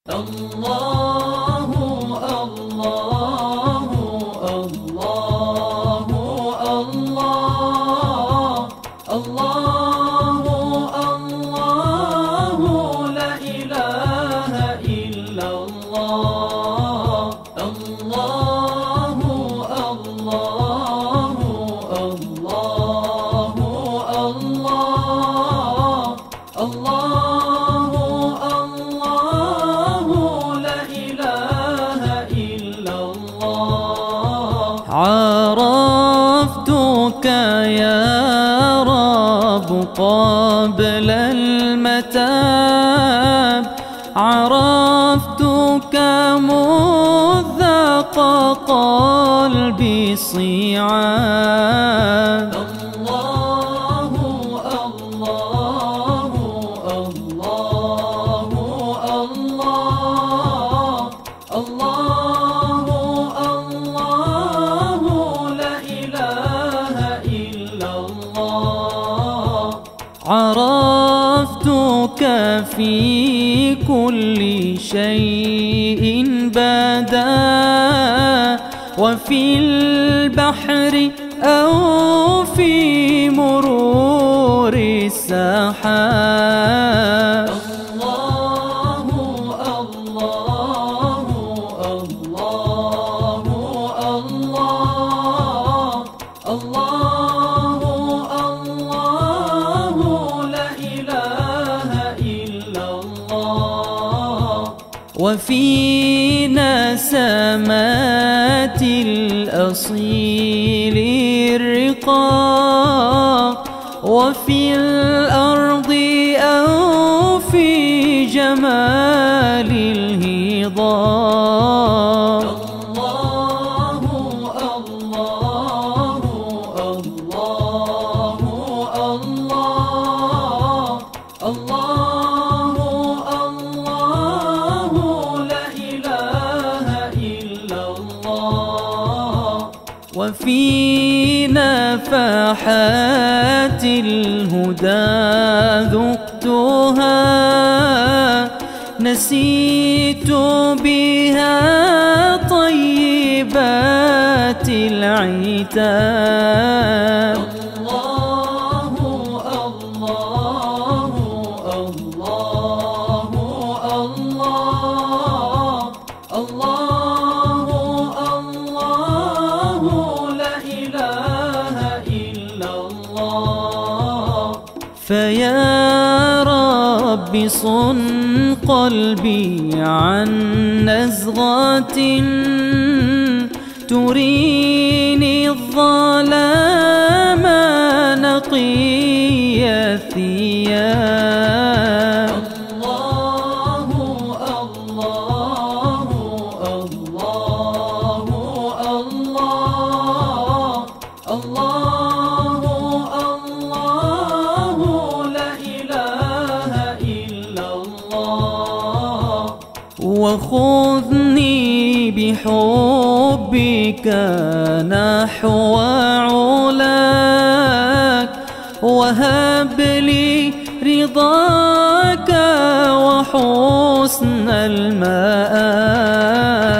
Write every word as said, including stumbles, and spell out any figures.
الله الله الله الله الله الله لا إله إلا الله الله الله الله الله الله عرفتك يا رب قبل المتاب، عرفتك مذ ذاق قلبي صيعاب. الله الله الله الله الله عرفتك في كل شيء بدا، وفي البحر أو في مرور السحاب. الله الله الله الله الله وفي نسمات الأصيل الرقاق، وفي الأرض أو في جمال الهضاب. الله الله الله الله الله وفي نفحات الهدى ذقتها، نسيت بها طيبات العتاب. الله الله الله الله الله فيا رب صن قلبي عن نزغة تريني الظلام نقي الثياب. الله الله الله الله الله وخذني بحبك نحو علاك، وهب لي رضاك وحسن المآب.